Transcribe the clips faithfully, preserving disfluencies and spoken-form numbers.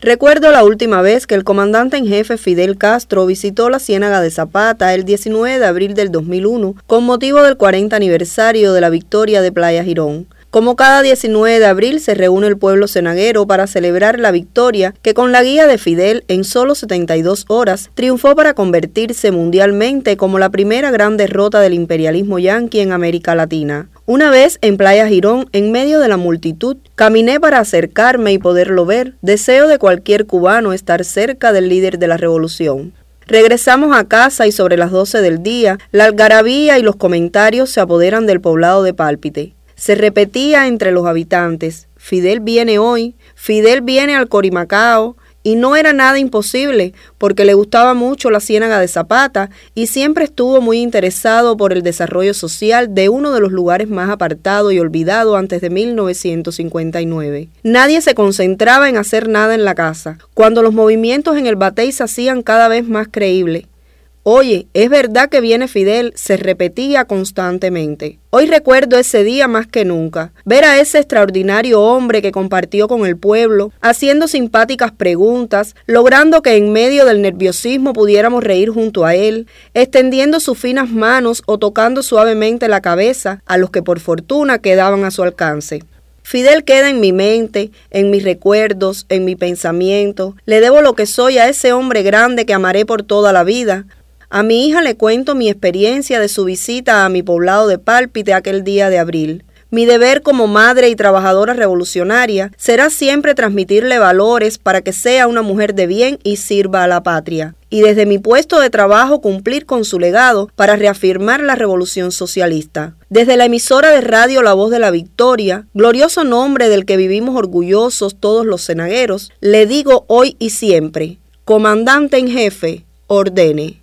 Recuerdo la última vez que el comandante en jefe Fidel Castro visitó la Ciénaga de Zapata el diecinueve de abril del dos mil uno con motivo del cuarenta aniversario de la victoria de Playa Girón. Como cada diecinueve de abril se reúne el pueblo cenaguero para celebrar la victoria que con la guía de Fidel en solo setenta y dos horas triunfó para convertirse mundialmente como la primera gran derrota del imperialismo yanqui en América Latina. Una vez en Playa Girón, en medio de la multitud, caminé para acercarme y poderlo ver, deseo de cualquier cubano estar cerca del líder de la revolución. Regresamos a casa y sobre las doce del día, la algarabía y los comentarios se apoderan del poblado de Pálpite. Se repetía entre los habitantes, Fidel viene hoy, Fidel viene al Corimacao, y no era nada imposible, porque le gustaba mucho la Ciénaga de Zapata y siempre estuvo muy interesado por el desarrollo social de uno de los lugares más apartados y olvidados antes de mil novecientos cincuenta y nueve. Nadie se concentraba en hacer nada en la casa, cuando los movimientos en el batey se hacían cada vez más creíbles. Oye, es verdad que viene Fidel, se repetía constantemente. Hoy recuerdo ese día más que nunca, ver a ese extraordinario hombre que compartió con el pueblo, haciendo simpáticas preguntas, logrando que en medio del nerviosismo pudiéramos reír junto a él, extendiendo sus finas manos o tocando suavemente la cabeza a los que por fortuna quedaban a su alcance. Fidel queda en mi mente, en mis recuerdos, en mi pensamiento. Le debo lo que soy a ese hombre grande que amaré por toda la vida. A mi hija le cuento mi experiencia de su visita a mi poblado de Pálpite aquel día de abril. Mi deber como madre y trabajadora revolucionaria será siempre transmitirle valores para que sea una mujer de bien y sirva a la patria. Y desde mi puesto de trabajo cumplir con su legado para reafirmar la revolución socialista. Desde la emisora de radio La Voz de la Victoria, glorioso nombre del que vivimos orgullosos todos los cenagueros, le digo hoy y siempre, comandante en jefe, ordene.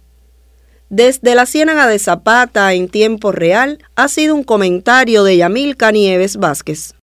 Desde la Ciénaga de Zapata en tiempo real ha sido un comentario de Yamilca Nieves Vázquez.